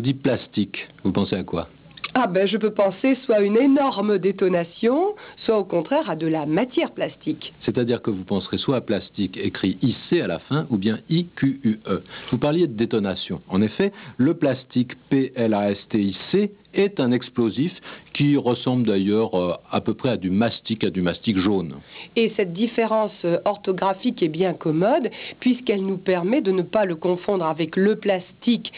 dit plastique, vous pensez à quoi? Ah ben, je peux penser soit à une énorme détonation, soit au contraire à de la matière plastique. C'est-à-dire que vous penserez soit à plastique écrit IC à la fin, ou bien IQUE. Vous parliez de détonation. En effet, le plastique PLASTIC est un explosif qui ressemble d'ailleurs à peu près à du mastic jaune. Et cette différence orthographique est bien commode, puisqu'elle nous permet de ne pas le confondre avec le plastique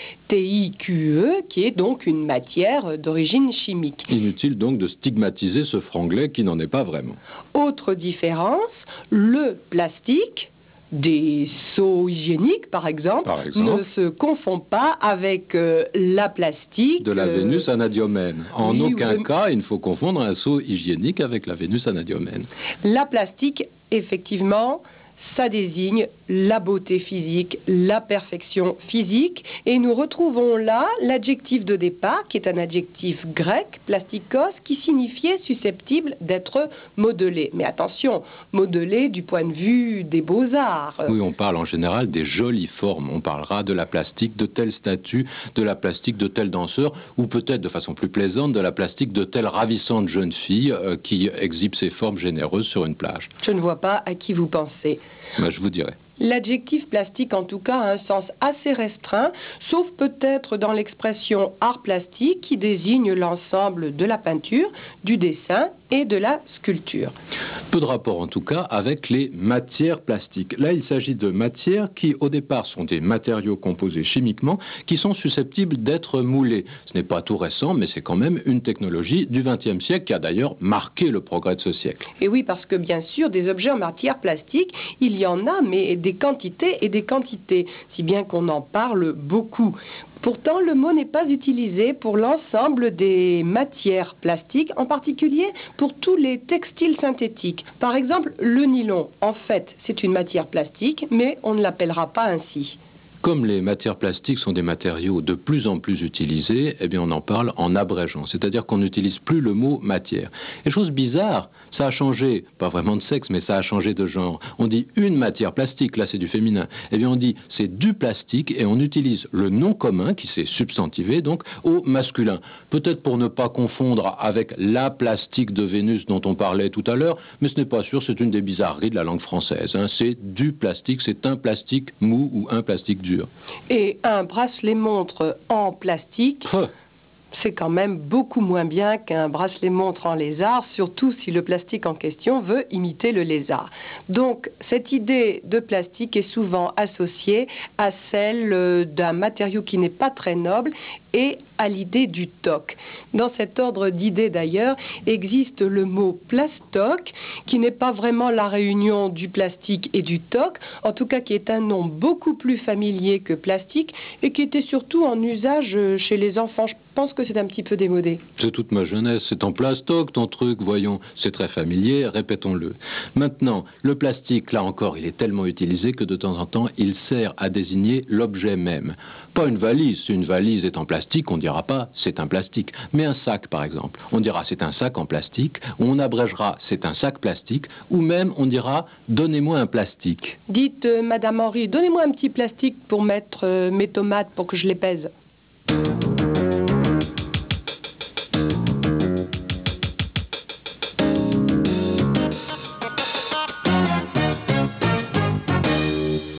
TIQE, qui est donc une matière d'origine chimique. Inutile donc de stigmatiser ce franglais qui n'en est pas vraiment. Autre différence, le plastique des seaux hygiéniques, par exemple, ne se confond pas avec la plastique... de la Vénus anadiomène. En oui, aucun cas, il ne faut confondre un seau hygiénique avec la Vénus anadiomène. La plastique, effectivement, ça désigne la beauté physique, la perfection physique. Et nous retrouvons là l'adjectif de départ, qui est un adjectif grec, plastikos, qui signifiait susceptible d'être modelé. Mais attention, modelé du point de vue des beaux-arts. Oui, on parle en général des jolies formes. On parlera de la plastique de telle statue, de la plastique de tel danseur, ou peut-être de façon plus plaisante, de la plastique de telle ravissante jeune fille qui exhibe ses formes généreuses sur une plage. Je ne vois pas à qui vous pensez. Ben, je vous dirai. L'adjectif plastique, en tout cas, a un sens assez restreint, sauf peut-être dans l'expression art plastique qui désigne l'ensemble de la peinture, du dessin et de la sculpture. Peu de rapport en tout cas avec les matières plastiques. Là, il s'agit de matières qui, au départ, sont des matériaux composés chimiquement qui sont susceptibles d'être moulés. Ce n'est pas tout récent, mais c'est quand même une technologie du XXe siècle qui a d'ailleurs marqué le progrès de ce siècle. Et oui, parce que bien sûr, des objets en matière plastique, il y en a, mais des quantités et des quantités, si bien qu'on en parle beaucoup. Pourtant, le mot n'est pas utilisé pour l'ensemble des matières plastiques, en particulier pour tous les textiles synthétiques. Par exemple, le nylon, en fait, c'est une matière plastique, mais on ne l'appellera pas ainsi. Comme les matières plastiques sont des matériaux de plus en plus utilisés, eh bien on en parle en abrégeant, c'est-à-dire qu'on n'utilise plus le mot matière. Et chose bizarre, ça a changé, pas vraiment de sexe, mais ça a changé de genre. On dit une matière plastique, là c'est du féminin. Eh bien on dit c'est du plastique et on utilise le nom commun qui s'est substantivé donc au masculin. Peut-être pour ne pas confondre avec la plastique de Vénus dont on parlait tout à l'heure, mais ce n'est pas sûr, c'est une des bizarreries de la langue française. Hein. C'est du plastique, c'est un plastique mou ou un plastique dur. Et un bracelet-montre en plastique, c'est quand même beaucoup moins bien qu'un bracelet-montre en lézard, surtout si le plastique en question veut imiter le lézard. Donc, cette idée de plastique est souvent associée à celle d'un matériau qui n'est pas très noble et à l'idée du toc. Dans cet ordre d'idées d'ailleurs, existe le mot plastoc, qui n'est pas vraiment la réunion du plastique et du toc, en tout cas qui est un nom beaucoup plus familier que plastique et qui était surtout en usage chez les enfants. Je pense que c'est un petit peu démodé. C'est toute ma jeunesse, c'est en plastoc ton truc, voyons, c'est très familier, répétons-le. Maintenant, le plastique, là encore, il est tellement utilisé que de temps en temps, il sert à désigner l'objet même. Pas une valise, si une valise est en plastique, on ne dira pas c'est un plastique, mais un sac par exemple. On dira c'est un sac en plastique, ou on abrégera c'est un sac plastique, ou même on dira donnez-moi un plastique. Dites, Madame Henry, donnez-moi un petit plastique pour mettre mes tomates pour que je les pèse.